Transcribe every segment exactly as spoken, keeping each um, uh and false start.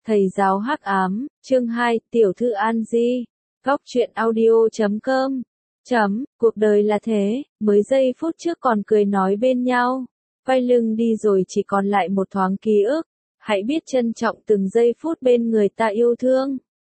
Thầy giáo hắc ám, chương hai, tiểu thư An Di, góc truyện audio chấm com, chấm, cuộc đời là thế, mới giây phút trước còn cười nói bên nhau, quay lưng đi rồi chỉ còn lại một thoáng ký ức, hãy biết trân trọng từng giây phút bên người ta yêu thương.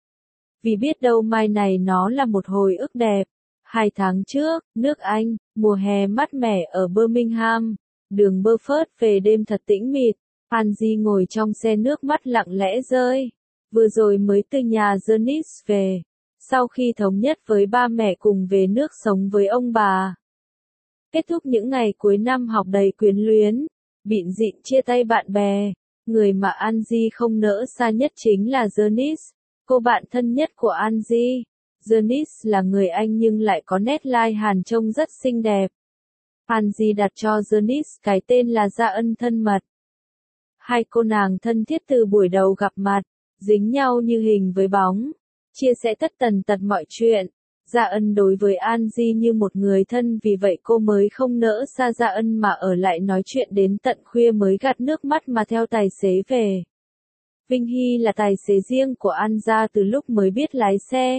Vì biết đâu mai này nó là một hồi ức đẹp. Hai tháng trước, nước Anh, mùa hè mát mẻ ở Birmingham, đường Burford về đêm thật tĩnh mịch. Angie ngồi trong xe nước mắt lặng lẽ rơi. Vừa rồi mới từ nhà Janice về. Sau khi thống nhất với ba mẹ cùng về nước sống với ông bà. Kết thúc những ngày cuối năm học đầy quyến luyến. Bịn dịn chia tay bạn bè. Người mà Angie không nỡ xa nhất chính là Janice, cô bạn thân nhất của Angie. Janice là người Anh nhưng lại có nét lai Hàn trông rất xinh đẹp. Angie đặt cho Janice cái tên là Gia Ân thân mật. Hai cô nàng thân thiết từ buổi đầu gặp mặt, dính nhau như hình với bóng, chia sẻ tất tần tật mọi chuyện. Gia Ân đối với Angie như một người thân, vì vậy cô mới không nỡ xa Gia Ân mà ở lại nói chuyện đến tận khuya mới gạt nước mắt mà theo tài xế về. Vinh Hy là tài xế riêng của An gia từ lúc mới biết lái xe.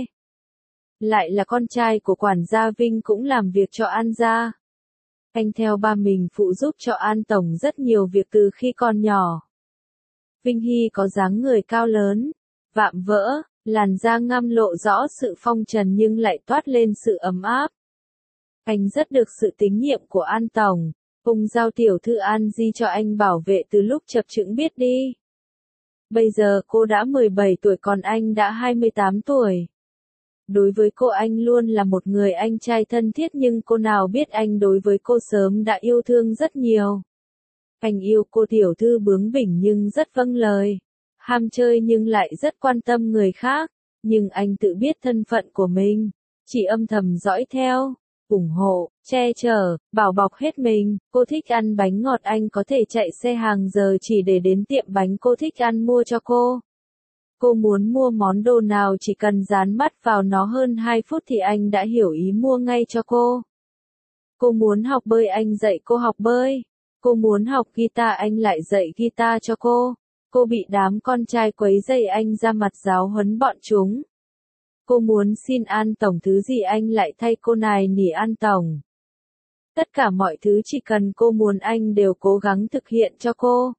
Lại là con trai của quản gia Vinh cũng làm việc cho An gia. Anh theo ba mình phụ giúp cho An tổng rất nhiều việc từ khi còn nhỏ. Vinh Hy có dáng người cao lớn, vạm vỡ, làn da ngăm lộ rõ sự phong trần nhưng lại toát lên sự ấm áp. Anh rất được sự tín nhiệm của An tổng, ông giao tiểu thư An Di cho anh bảo vệ từ lúc chập chững biết đi. Bây giờ cô đã mười bảy tuổi còn anh đã hai mươi tám tuổi. Đối với cô anh luôn là một người anh trai thân thiết, nhưng cô nào biết anh đối với cô sớm đã yêu thương rất nhiều. Anh yêu cô tiểu thư bướng bỉnh nhưng rất vâng lời, ham chơi nhưng lại rất quan tâm người khác, nhưng anh tự biết thân phận của mình, chỉ âm thầm dõi theo, ủng hộ, che chở, bảo bọc hết mình. Cô thích ăn bánh ngọt, anh có thể chạy xe hàng giờ chỉ để đến tiệm bánh cô thích ăn mua cho cô. Cô muốn mua món đồ nào chỉ cần dán mắt vào nó hơn hai phút thì anh đã hiểu ý mua ngay cho cô. Cô muốn học bơi anh dạy cô học bơi. Cô muốn học guitar anh lại dạy guitar cho cô. Cô bị đám con trai quấy rầy anh ra mặt giáo huấn bọn chúng. Cô muốn xin An tổng thứ gì anh lại thay cô nài nỉ An tổng. Tất cả mọi thứ chỉ cần cô muốn anh đều cố gắng thực hiện cho cô.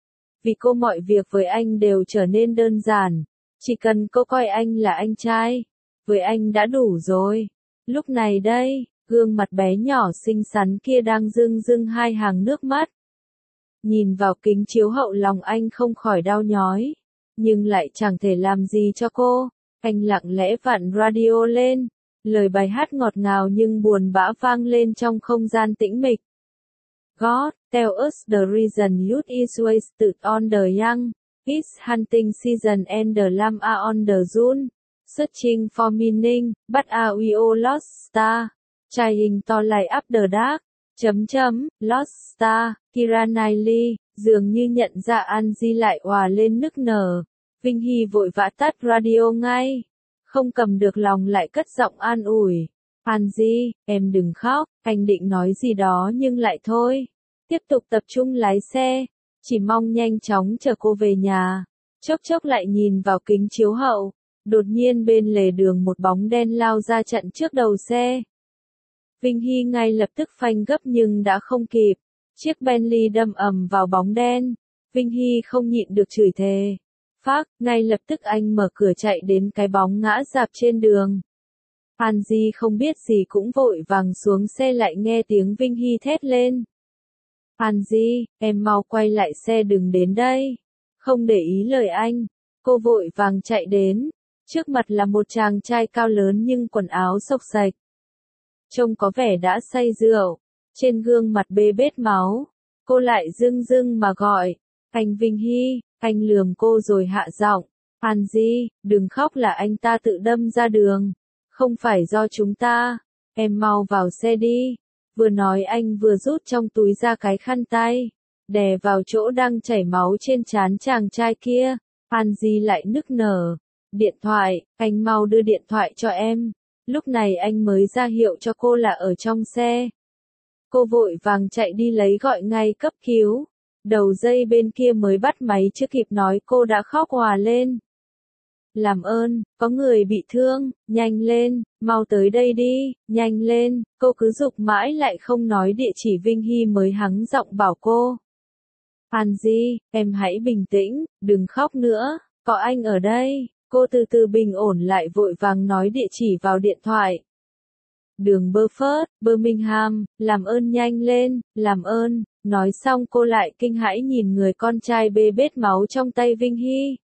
Vì cô mọi việc với anh đều trở nên đơn giản, chỉ cần cô coi anh là anh trai, với anh đã đủ rồi. Lúc này đây, gương mặt bé nhỏ xinh xắn kia đang rưng rưng hai hàng nước mắt. Nhìn vào kính chiếu hậu lòng anh không khỏi đau nhói, nhưng lại chẳng thể làm gì cho cô. Anh lặng lẽ vặn radio lên, lời bài hát ngọt ngào nhưng buồn bã vang lên trong không gian tĩnh mịch. God, tell us the reason youth is wasted on the young. It's hunting season and the lamb are on the run. Searching for meaning, but are we all lost star? Trying to light up the dark. Chấm chấm, lost star, Keira Knightley, dường như nhận ra Angie lại òa lên nức nở. Vinh Hy vội vã tắt radio ngay. Không cầm được lòng lại cất giọng an ủi. Angie, em đừng khóc, anh định nói gì đó nhưng lại thôi. Tiếp tục tập trung lái xe, chỉ mong nhanh chóng chở cô về nhà. Chốc chốc lại nhìn vào kính chiếu hậu, đột nhiên bên lề đường một bóng đen lao ra chặn trước đầu xe. Vinh Hy ngay lập tức phanh gấp nhưng đã không kịp, chiếc Bentley đâm ầm vào bóng đen. Vinh Hy không nhịn được chửi thề. Phác, ngay lập tức anh mở cửa chạy đến cái bóng ngã rạp trên đường. Angie không biết gì cũng vội vàng xuống xe lại nghe tiếng Vinh Hy thét lên. Angie, em mau quay lại xe đừng đến đây. Không để ý lời anh, cô vội vàng chạy đến. Trước mặt là một chàng trai cao lớn nhưng quần áo xộc xạch. Trông có vẻ đã say rượu, trên gương mặt bê bết máu. Cô lại dưng dưng mà gọi, anh Vinh Hy. Anh lườm cô rồi hạ giọng, Angie, đừng khóc, là anh ta tự đâm ra đường. Không phải do chúng ta, em mau vào xe đi. Vừa nói anh vừa rút trong túi ra cái khăn tay, đè vào chỗ đang chảy máu trên trán chàng trai kia. Angie lại nức nở. Điện thoại, anh mau đưa điện thoại cho em. Lúc này anh mới ra hiệu cho cô là ở trong xe. Cô vội vàng chạy đi lấy gọi ngay cấp cứu. Đầu dây bên kia mới bắt máy chưa kịp nói cô đã khóc òa lên. Làm ơn, có người bị thương, nhanh lên, mau tới đây đi, nhanh lên, cô cứ giục mãi lại không nói địa chỉ. Vinh Hy mới hắng giọng bảo cô. Angie, em hãy bình tĩnh, đừng khóc nữa, có anh ở đây. Cô từ từ bình ổn lại vội vàng nói địa chỉ vào điện thoại. Đường Beaufort, Birmingham, làm ơn nhanh lên, làm ơn. Nói xong cô lại kinh hãi nhìn người con trai bê bết máu trong tay Vinh Hy.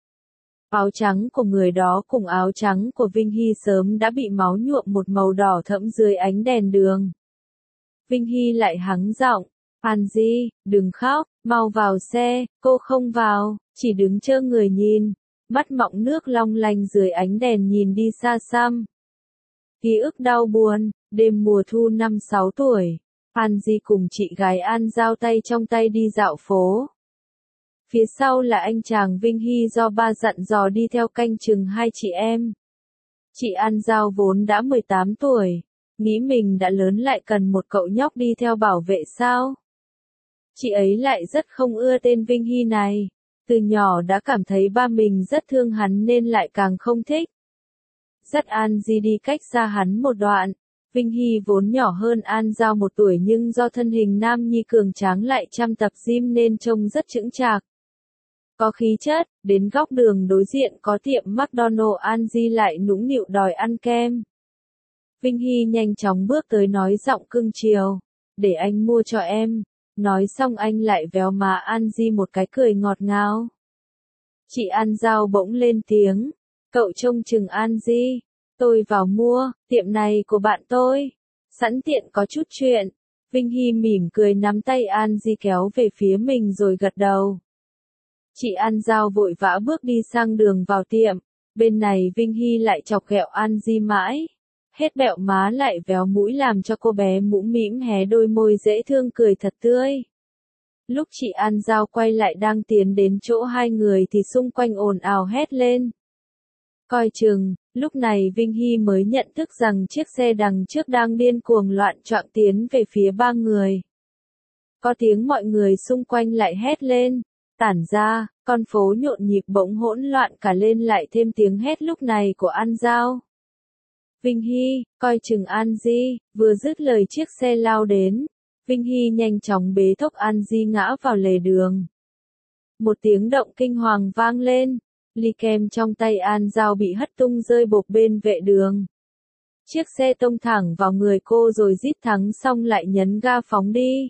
Áo trắng của người đó cùng áo trắng của Vinh Hy sớm đã bị máu nhuộm một màu đỏ thẫm dưới ánh đèn đường. Vinh Hy lại hắng giọng, Angie, đừng khóc, mau vào xe. Cô không vào, chỉ đứng trơ người nhìn, mắt mọng nước long lanh dưới ánh đèn nhìn đi xa xăm. Ký ức đau buồn, đêm mùa thu năm sáu tuổi, Angie cùng chị gái An giao tay trong tay đi dạo phố. Phía sau là anh chàng Vinh Hy do ba dặn dò đi theo canh chừng hai chị em. Chị An Giao vốn đã mười tám tuổi, nghĩ mình đã lớn lại cần một cậu nhóc đi theo bảo vệ sao. Chị ấy lại rất không ưa tên Vinh Hy này, từ nhỏ đã cảm thấy ba mình rất thương hắn nên lại càng không thích. Dắt Angie đi cách xa hắn một đoạn. Vinh Hy vốn nhỏ hơn An Giao một tuổi nhưng do thân hình nam nhi cường tráng lại chăm tập gym nên trông rất chững chạc. Có khí chất, đến góc đường đối diện có tiệm McDonald's, Angie lại nũng nịu đòi ăn kem. Vinh Hy nhanh chóng bước tới nói giọng cưng chiều, để anh mua cho em. Nói xong anh lại véo má Angie một cái cười ngọt ngào. Chị An Giao bỗng lên tiếng, cậu trông chừng Angie, tôi vào mua, tiệm này của bạn tôi. Sẵn tiện có chút chuyện. Vinh Hy mỉm cười nắm tay Angie kéo về phía mình rồi gật đầu. Chị An Giao vội vã bước đi sang đường vào tiệm, bên này Vinh Hy lại chọc ghẹo Angie mãi. Hết bẹo má lại véo mũi làm cho cô bé mũm mĩm hé đôi môi dễ thương cười thật tươi. Lúc chị An Giao quay lại đang tiến đến chỗ hai người thì xung quanh ồn ào hét lên. Coi chừng, lúc này Vinh Hy mới nhận thức rằng chiếc xe đằng trước đang điên cuồng loạn choạng tiến về phía ba người. Có tiếng mọi người xung quanh lại hét lên. Tản ra, con phố nhộn nhịp bỗng hỗn loạn cả lên lại thêm tiếng hét lúc này của An Giao. Vinh Hy, coi chừng Angie, vừa dứt lời chiếc xe lao đến. Vinh Hy nhanh chóng bế thốc Angie ngã vào lề đường. Một tiếng động kinh hoàng vang lên, ly kem trong tay An Giao bị hất tung rơi bộp bên vệ đường. Chiếc xe tông thẳng vào người cô rồi rít thắng xong lại nhấn ga phóng đi.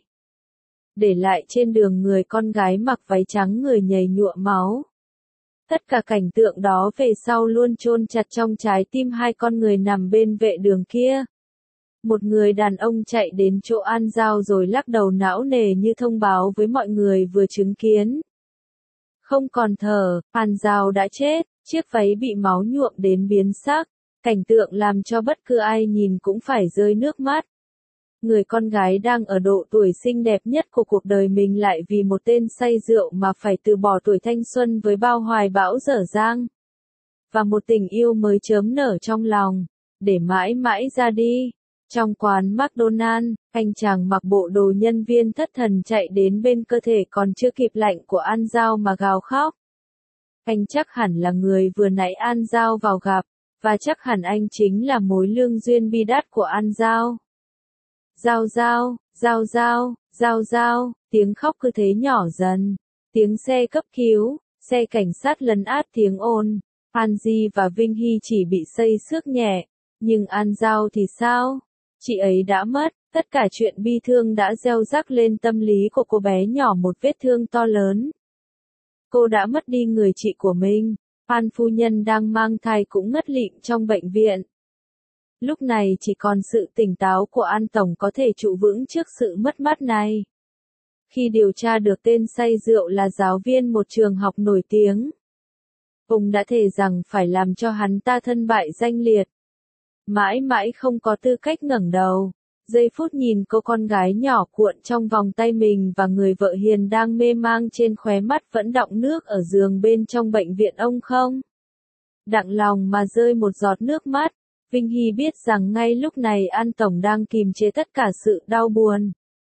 Để lại trên đường người con gái mặc váy trắng người nhầy nhụa máu. Tất cả cảnh tượng đó về sau luôn chôn chặt trong trái tim hai con người nằm bên vệ đường kia. Một người đàn ông chạy đến chỗ An Giao rồi lắc đầu não nề như thông báo với mọi người vừa chứng kiến. Không còn thở, An Giao đã chết, chiếc váy bị máu nhuộm đến biến sắc. Cảnh tượng làm cho bất cứ ai nhìn cũng phải rơi nước mắt. Người con gái đang ở độ tuổi xinh đẹp nhất của cuộc đời mình lại vì một tên say rượu mà phải từ bỏ tuổi thanh xuân với bao hoài bão dở dang. Và một tình yêu mới chớm nở trong lòng, để mãi mãi ra đi. Trong quán McDonald's, anh chàng mặc bộ đồ nhân viên thất thần chạy đến bên cơ thể còn chưa kịp lạnh của An Giao mà gào khóc. Anh chắc hẳn là người vừa nãy An Giao vào gặp, và chắc hẳn anh chính là mối lương duyên bi đát của An Giao. Giao Giao, Giao Giao, Giao Giao, tiếng khóc cứ thế nhỏ dần. Tiếng xe cấp cứu, xe cảnh sát lấn át tiếng ồn. Angie và Vinh Hy chỉ bị xây xước nhẹ, nhưng An Giao thì sao? Chị ấy đã mất, tất cả chuyện bi thương đã gieo rắc lên tâm lý của cô bé nhỏ một vết thương to lớn. Cô đã mất đi người chị của mình, An phu nhân đang mang thai cũng ngất lịm trong bệnh viện. Lúc này chỉ còn sự tỉnh táo của An Tổng có thể trụ vững trước sự mất mát này. Khi điều tra được tên say rượu là giáo viên một trường học nổi tiếng, ông đã thề rằng phải làm cho hắn ta thân bại danh liệt. Mãi mãi không có tư cách ngẩng đầu. Giây phút nhìn cô con gái nhỏ cuộn trong vòng tay mình và người vợ hiền đang mê mang trên khóe mắt vẫn đọng nước ở giường bên trong bệnh viện ông không đặng lòng mà rơi một giọt nước mắt. Vinh Hy biết rằng ngay lúc này An Tổng đang kìm chế tất cả sự đau buồn.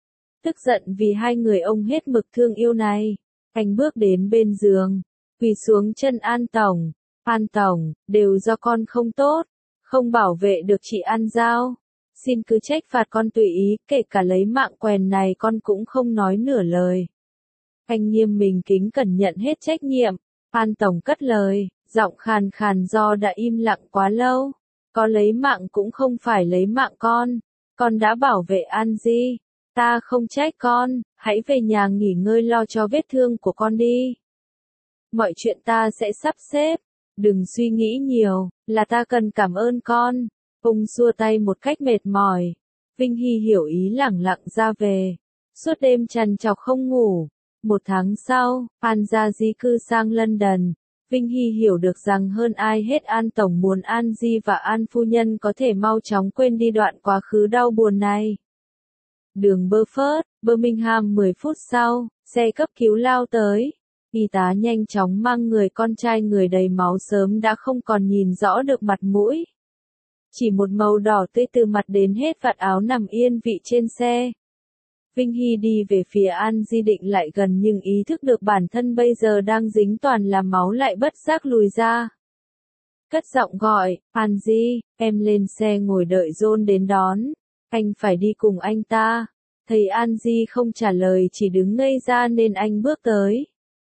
Tức giận vì hai người ông hết mực thương yêu này, anh bước đến bên giường, quỳ xuống chân An Tổng. An Tổng, đều do con không tốt, không bảo vệ được chị An Giao. Xin cứ trách phạt con tùy ý, kể cả lấy mạng quèn này con cũng không nói nửa lời. Anh nghiêm mình kính cẩn nhận hết trách nhiệm. An Tổng cất lời, giọng khàn khàn do đã im lặng quá lâu. Có lấy mạng cũng không phải lấy mạng con. Con đã bảo vệ An Di. Ta không trách con, hãy về nhà nghỉ ngơi lo cho vết thương của con đi. Mọi chuyện ta sẽ sắp xếp. Đừng suy nghĩ nhiều, là ta cần cảm ơn con. Ông xua tay một cách mệt mỏi. Vinh Hy hiểu ý lẳng lặng ra về. Suốt đêm trằn trọc không ngủ. Một tháng sau, An gia di cư sang London. Vinh Hy hiểu được rằng hơn ai hết An Tổng muốn An Di và An Phu Nhân có thể mau chóng quên đi đoạn quá khứ đau buồn này. Đường Burford, Birmingham mười phút sau, xe cấp cứu lao tới. Y tá nhanh chóng mang người con trai người đầy máu sớm đã không còn nhìn rõ được mặt mũi. Chỉ một màu đỏ tươi từ mặt đến hết vạt áo nằm yên vị trên xe. Vinh Hy đi về phía An Di định lại gần nhưng ý thức được bản thân bây giờ đang dính toàn là máu lại bất giác lùi ra. Cất giọng gọi, An Di, em lên xe ngồi đợi John đến đón. Anh phải đi cùng anh ta. Thấy An Di không trả lời chỉ đứng ngây ra nên anh bước tới.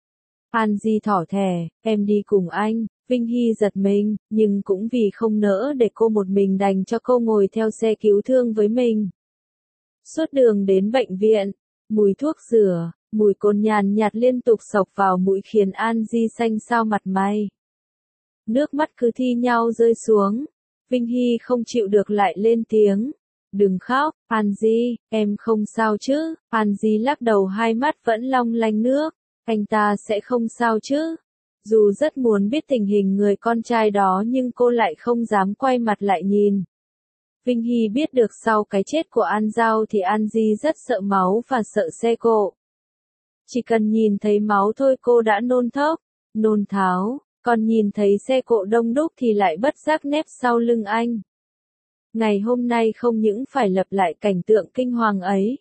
An Di thỏ thẻ, em đi cùng anh. Vinh Hy giật mình, nhưng cũng vì không nỡ để cô một mình đành cho cô ngồi theo xe cứu thương với mình. Suốt đường đến bệnh viện, mùi thuốc rửa, mùi cồn nhàn nhạt liên tục xộc vào mũi khiến An Di xanh xao mặt mày. Nước mắt cứ thi nhau rơi xuống. Vinh Hy không chịu được lại lên tiếng. Đừng khóc, An Di, em không sao chứ. An Di lắc đầu hai mắt vẫn long lanh nước. Anh ta sẽ không sao chứ. Dù rất muốn biết tình hình người con trai đó nhưng cô lại không dám quay mặt lại nhìn. Vinh Hy biết được sau cái chết của An Giao thì An Di rất sợ máu và sợ xe cộ. Chỉ cần nhìn thấy máu thôi cô đã nôn thốc, nôn tháo, còn nhìn thấy xe cộ đông đúc thì lại bất giác nép sau lưng anh. Ngày hôm nay không những phải lặp lại cảnh tượng kinh hoàng ấy.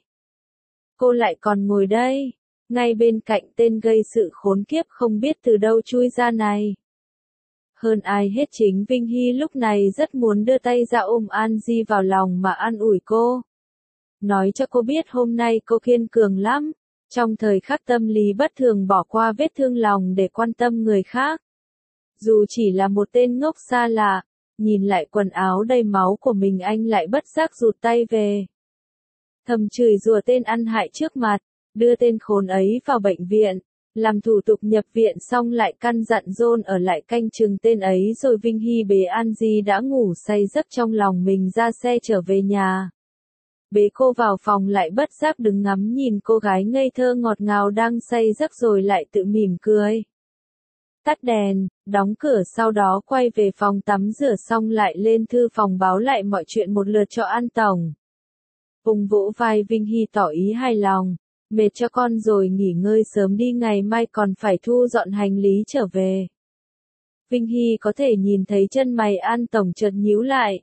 Cô lại còn ngồi đây, ngay bên cạnh tên gây sự khốn kiếp không biết từ đâu chui ra này. Hơn ai hết chính Vinh Hy lúc này rất muốn đưa tay ra ôm An Di vào lòng mà an ủi cô. Nói cho cô biết hôm nay cô kiên cường lắm, trong thời khắc tâm lý bất thường bỏ qua vết thương lòng để quan tâm người khác. Dù chỉ là một tên ngốc xa lạ, nhìn lại quần áo đầy máu của mình anh lại bất giác rụt tay về. Thầm chửi rủa tên ăn hại trước mặt, đưa tên khốn ấy vào bệnh viện. Làm thủ tục nhập viện xong lại căn dặn John ở lại canh chừng tên ấy rồi Vinh Hy bế An Di đã ngủ say giấc trong lòng mình ra xe trở về nhà. Bế cô vào phòng lại bất giác đứng ngắm nhìn cô gái ngây thơ ngọt ngào đang say giấc rồi lại tự mỉm cười. Tắt đèn, đóng cửa sau đó quay về phòng tắm rửa xong lại lên thư phòng báo lại mọi chuyện một lượt cho An Tổng. Vùng vỗ vai Vinh Hy tỏ ý hài lòng. Mệt cho con rồi nghỉ ngơi sớm đi ngày mai còn phải thu dọn hành lý trở về. Vinh Hy có thể nhìn thấy chân mày An Tổng chợt nhíu lại.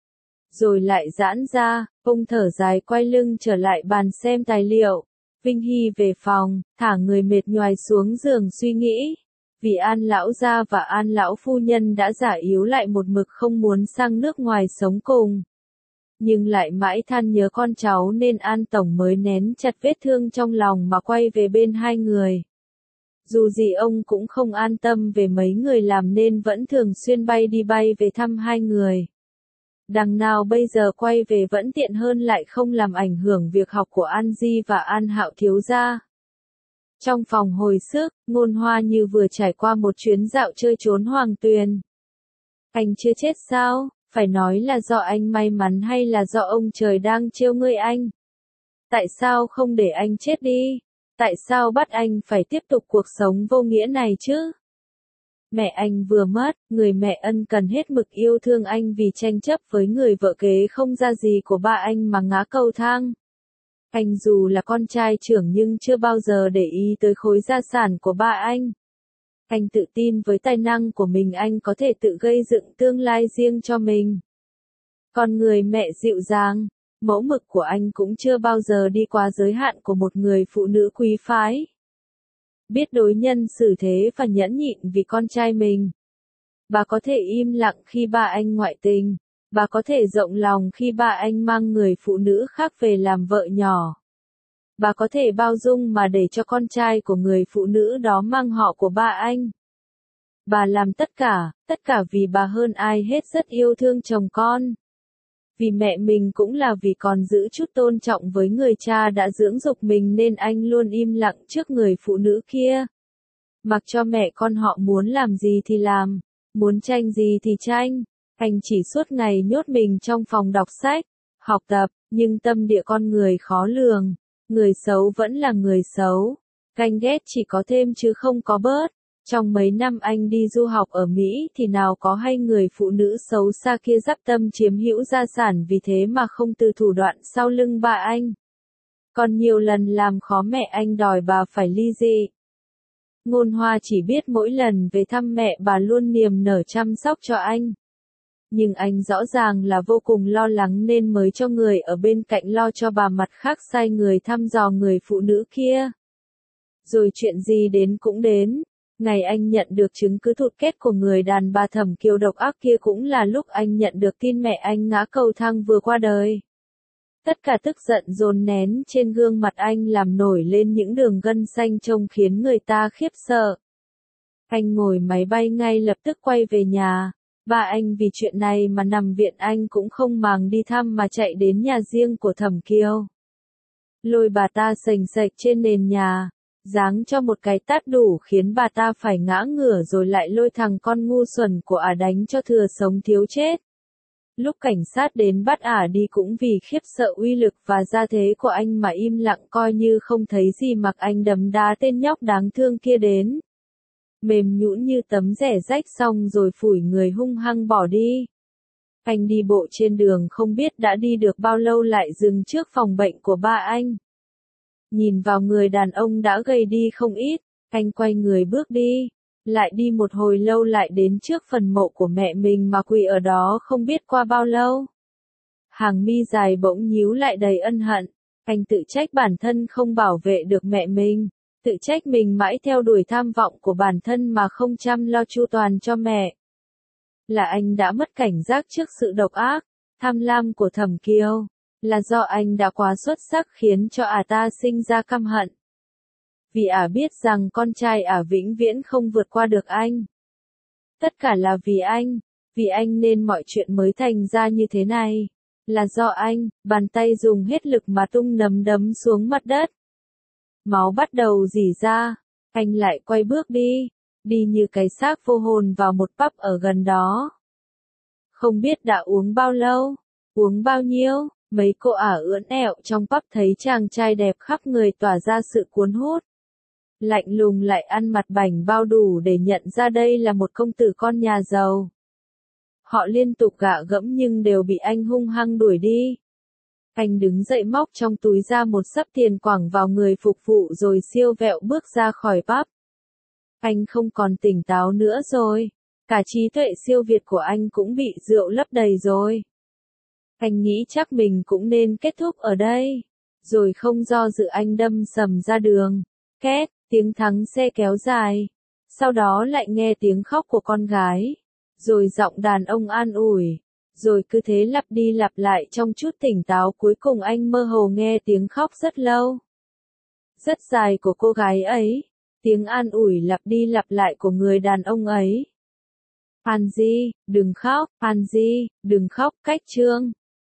Rồi lại giãn ra, ông thở dài quay lưng trở lại bàn xem tài liệu. Vinh Hy về phòng, thả người mệt nhoài xuống giường suy nghĩ. Vì An lão gia và An lão phu nhân đã già yếu lại một mực không muốn sang nước ngoài sống cùng. Nhưng lại mãi than nhớ con cháu nên An Tổng mới nén chặt vết thương trong lòng mà quay về bên hai người. Dù gì ông cũng không an tâm về mấy người làm nên vẫn thường xuyên bay đi bay về thăm hai người. Đằng nào bây giờ quay về vẫn tiện hơn lại không làm ảnh hưởng việc học của An Di và An Hạo thiếu gia. Trong phòng hồi sức, Ngôn Hoa như vừa trải qua một chuyến dạo chơi trốn Hoàng Tuyền. Anh chưa chết sao? Phải nói là do anh may mắn hay là do ông trời đang trêu ngươi anh? Tại sao không để anh chết đi? Tại sao bắt anh phải tiếp tục cuộc sống vô nghĩa này chứ? Mẹ anh vừa mất, người mẹ ân cần hết mực yêu thương anh vì tranh chấp với người vợ kế không ra gì của ba anh mà ngã cầu thang. Anh dù là con trai trưởng nhưng chưa bao giờ để ý tới khối gia sản của ba anh. Anh tự tin với tài năng của mình anh có thể tự gây dựng tương lai riêng cho mình. Còn người mẹ dịu dàng, Mẫu mực của anh cũng chưa bao giờ đi qua giới hạn của một người phụ nữ quý phái. Biết đối nhân xử thế và nhẫn nhịn vì con trai mình. Bà có thể im lặng khi ba anh ngoại tình. Bà có thể rộng lòng khi ba anh mang người phụ nữ khác về làm vợ nhỏ. Bà có thể bao dung mà để cho con trai của người phụ nữ đó mang họ của ba anh. Bà làm tất cả, tất cả vì bà hơn ai hết rất yêu thương chồng con. Vì mẹ mình cũng là vì còn giữ chút tôn trọng với người cha đã dưỡng dục mình nên anh luôn im lặng trước người phụ nữ kia. Mặc cho mẹ con họ muốn làm gì thì làm, muốn tranh gì thì tranh. Anh chỉ suốt ngày nhốt mình trong phòng đọc sách, học tập, nhưng tâm địa con người khó lường. Người xấu vẫn là người xấu. Ganh ghét chỉ có thêm chứ không có bớt. Trong mấy năm anh đi du học ở Mỹ thì nào có hay người phụ nữ xấu xa kia dắp tâm chiếm hữu gia sản vì thế mà không từ thủ đoạn sau lưng ba anh. Còn nhiều lần làm khó mẹ anh đòi bà phải ly dị. Ngôn Hoa chỉ biết mỗi lần về thăm mẹ bà luôn niềm nở chăm sóc cho anh. Nhưng anh rõ ràng là vô cùng lo lắng nên mới cho người ở bên cạnh lo cho bà, mặt khác sai người thăm dò người phụ nữ kia. Rồi chuyện gì đến cũng đến. Ngày anh nhận được chứng cứ thụt kết của người đàn bà Thẩm Kiều độc ác kia cũng là lúc anh nhận được tin mẹ anh ngã cầu thang vừa qua đời. Tất cả tức giận dồn nén trên gương mặt anh làm nổi lên những đường gân xanh trông khiến người ta khiếp sợ. Anh ngồi máy bay ngay lập tức quay về nhà. Ba anh vì chuyện này mà nằm viện, anh cũng không màng đi thăm mà chạy đến nhà riêng của Thẩm Kiều. Lôi bà ta sềnh sệch trên nền nhà, giáng cho một cái tát đủ khiến bà ta phải ngã ngửa rồi lại lôi thằng con ngu xuẩn của ả đánh cho thừa sống thiếu chết. Lúc cảnh sát đến bắt ả đi cũng vì khiếp sợ uy lực và gia thế của anh mà im lặng coi như không thấy gì, mặc anh đấm đá tên nhóc đáng thương kia đến. Mềm nhũn như tấm rẻ rách xong rồi phủi người hung hăng bỏ đi. Anh đi bộ trên đường không biết đã đi được bao lâu lại dừng trước phòng bệnh của ba anh. Nhìn vào người đàn ông đã gầy đi không ít, anh quay người bước đi. Lại đi một hồi lâu lại đến trước phần mộ của mẹ mình mà quỳ ở đó không biết qua bao lâu. Hàng mi dài bỗng nhíu lại đầy ân hận. Anh tự trách bản thân không bảo vệ được mẹ mình. Tự trách mình mãi theo đuổi tham vọng của bản thân mà không chăm lo chu toàn cho mẹ. Là anh đã mất cảnh giác trước sự độc ác, tham lam của Thẩm Kiều. Là do anh đã quá xuất sắc khiến cho ả ta sinh ra căm hận. Vì ả biết rằng con trai ả vĩnh viễn không vượt qua được anh. Tất cả là vì anh, vì anh nên mọi chuyện mới thành ra như thế này. Là do anh, bàn tay dùng hết lực mà tung nắm đấm xuống mặt đất. Máu bắt đầu rỉ ra, anh lại quay bước đi, đi như cái xác vô hồn vào một pub ở gần đó. Không biết đã uống bao lâu, uống bao nhiêu, mấy cô ả ưỡn ẹo trong pub thấy chàng trai đẹp khắp người tỏa ra sự cuốn hút. Lạnh lùng lại ăn mặc bảnh bao đủ để nhận ra đây là một công tử con nhà giàu. Họ liên tục gạ gẫm nhưng đều bị anh hung hăng đuổi đi. Anh đứng dậy móc trong túi ra một xấp tiền quẳng vào người phục vụ rồi siêu vẹo bước ra khỏi pub. Anh không còn tỉnh táo nữa rồi. Cả trí tuệ siêu việt của anh cũng bị rượu lấp đầy rồi. Anh nghĩ chắc mình cũng nên kết thúc ở đây. Rồi không do dự anh đâm sầm ra đường. Két, tiếng thắng xe kéo dài. Sau đó lại nghe tiếng khóc của con gái. Rồi giọng đàn ông an ủi. Rồi cứ thế lặp đi lặp lại trong chút tỉnh táo, cuối cùng anh mơ hồ nghe tiếng khóc rất lâu. Rất dài của cô gái ấy. Tiếng an ủi lặp đi lặp lại của người đàn ông ấy. Angie, đừng khóc, Angie, đừng khóc, cách chương.